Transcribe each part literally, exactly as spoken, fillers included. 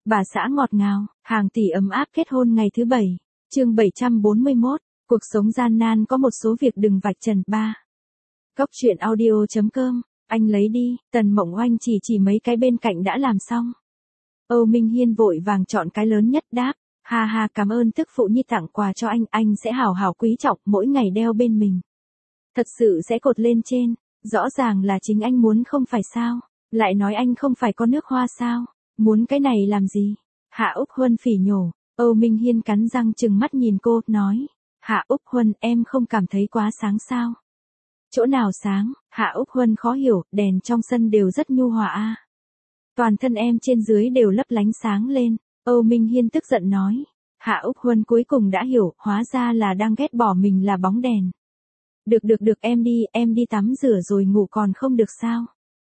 Bà xã ngọt ngào, hàng tỷ ấm áp kết hôn ngày thứ bảy. Chương bảy trăm bốn mươi mốt, cuộc sống gian nan có một số việc đừng vạch trần. ba. Góc truyện audio chấm com, anh lấy đi, Tần Mộng Oanh chỉ chỉ mấy cái bên cạnh đã làm xong. Âu Minh Hiên vội vàng chọn cái lớn nhất đáp, ha ha, cảm ơn tức phụ nhi tặng quà cho anh, anh sẽ hào hào quý trọng mỗi ngày đeo bên mình. Thật sự sẽ cột lên trên, rõ ràng là chính anh muốn không phải sao, lại nói anh không phải có nước hoa sao, muốn cái này làm gì? Hạ Úc Huân phỉ nhổ. Âu Minh Hiên cắn răng trừng mắt nhìn cô, nói, Hạ Úc Huân, em không cảm thấy quá sáng sao? Chỗ nào sáng? Hạ Úc Huân khó hiểu, đèn trong sân đều rất nhu hòa a. Toàn thân em trên dưới đều lấp lánh sáng lên. Âu Minh Hiên tức giận nói. Hạ Úc Huân cuối cùng đã hiểu, hóa ra là đang ghét bỏ mình là bóng đèn. Được được được, em đi, em đi tắm rửa rồi ngủ còn không được sao?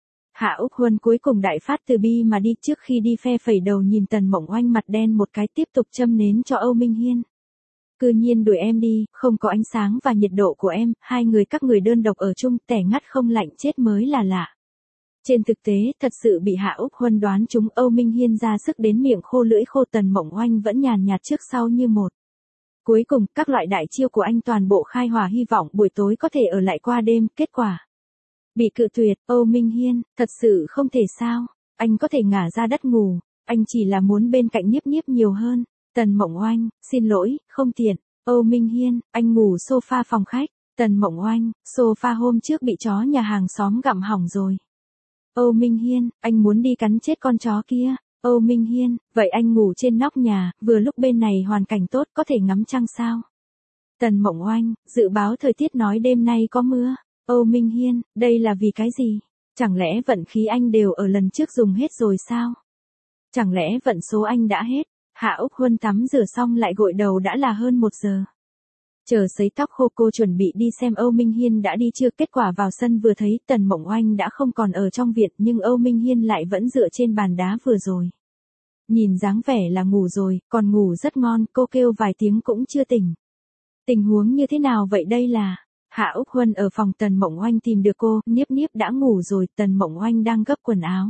Hạ Úc Huân cuối cùng đại phát từ bi mà đi, trước khi đi phe phẩy đầu nhìn Tần Mộng Oanh mặt đen một cái, tiếp tục châm nến cho Âu Minh Hiên. Cư nhiên đuổi em đi, không có ánh sáng và nhiệt độ của em, hai người các người đơn độc ở chung, tẻ ngắt không lạnh chết mới là lạ. Trên thực tế, thật sự bị Hạ Úc Huân đoán trúng. Âu Minh Hiên ra sức đến miệng khô lưỡi khô, Tần Mộng Oanh vẫn nhàn nhạt trước sau như một. Cuối cùng, các loại đại chiêu của anh toàn bộ khai hỏa, hy vọng buổi tối có thể ở lại qua đêm, kết quả bị cự tuyệt. Âu Minh Hiên, thật sự không thể sao, anh có thể ngả ra đất ngủ, anh chỉ là muốn bên cạnh Nhiếp Nhiếp nhiều hơn. Tần Mộng Oanh, xin lỗi, không tiện. Âu Minh Hiên, anh ngủ sofa phòng khách. Tần Mộng Oanh, sofa hôm trước bị chó nhà hàng xóm gặm hỏng rồi. Âu Minh Hiên, anh muốn đi cắn chết con chó kia. Âu Minh Hiên, vậy anh ngủ trên nóc nhà, vừa lúc bên này hoàn cảnh tốt, có thể ngắm trăng sao? Tần Mộng Oanh, dự báo thời tiết nói đêm nay có mưa. Âu Minh Hiên, đây là vì cái gì? Chẳng lẽ vận khí anh đều ở lần trước dùng hết rồi sao? Chẳng lẽ vận số anh đã hết? Hạ Úc Huân tắm rửa xong lại gội đầu đã là hơn một giờ. Chờ sấy tóc khô, cô chuẩn bị đi xem Âu Minh Hiên đã đi chưa, kết quả vào sân vừa thấy Tần Mộng Oanh đã không còn ở trong viện, nhưng Âu Minh Hiên lại vẫn dựa trên bàn đá vừa rồi. Nhìn dáng vẻ là ngủ rồi, còn ngủ rất ngon, cô kêu vài tiếng cũng chưa tỉnh. Tình huống như thế nào vậy đây là? Hạ Úc Huân ở phòng Tần Mộng Oanh tìm được cô, Nhiếp Nhiếp đã ngủ rồi, Tần Mộng Oanh đang gấp quần áo.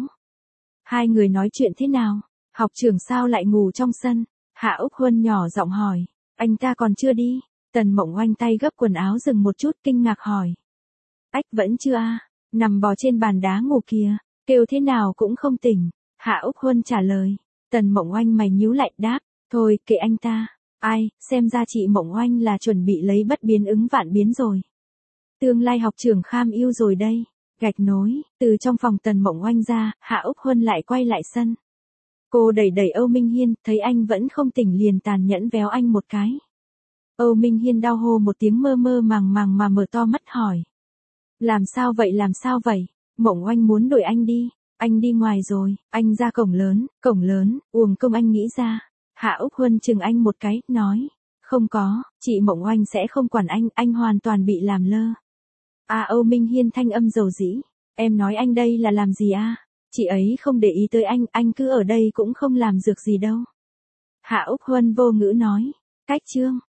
Hai người nói chuyện thế nào? Học trưởng sao lại ngủ trong sân? Hạ Úc Huân nhỏ giọng hỏi. Anh ta còn chưa đi. Tần Mộng Oanh tay gấp quần áo dừng một chút, kinh ngạc hỏi. Ách, vẫn chưa à? Nằm bò trên bàn đá ngủ kìa, kêu thế nào cũng không tỉnh. Hạ Úc Huân trả lời. Tần Mộng Oanh mày nhíu lại đáp. Thôi, kệ anh ta. Ai, xem ra chị Mộng Oanh là chuẩn bị lấy bất biến ứng vạn biến rồi. Tương lai học trưởng kham yêu rồi đây. Gạch nối, từ trong phòng Tần Mộng Oanh ra, Hạ Úc Huân lại quay lại sân. Cô đẩy đẩy Âu Minh Hiên, thấy anh vẫn không tỉnh liền tàn nhẫn véo anh một cái. Âu Minh Hiên đau hô một tiếng, mơ mơ màng màng mà mở to mắt hỏi. Làm sao vậy, làm sao vậy? Mộng Oanh muốn đuổi anh đi. Anh đi ngoài rồi, anh ra cổng lớn, cổng lớn, uổng công anh nghĩ ra. Hạ Úc Huân chừng anh một cái, nói. Không có, chị Mộng Oanh sẽ không quản anh, anh hoàn toàn bị làm lơ. À, Âu Minh Hiên thanh âm dầu dĩ. Em nói anh đây là làm gì à? Chị ấy không để ý tới anh, anh cứ ở đây cũng không làm dược gì đâu. Hạ Úc Huân vô ngữ nói. Cách chương.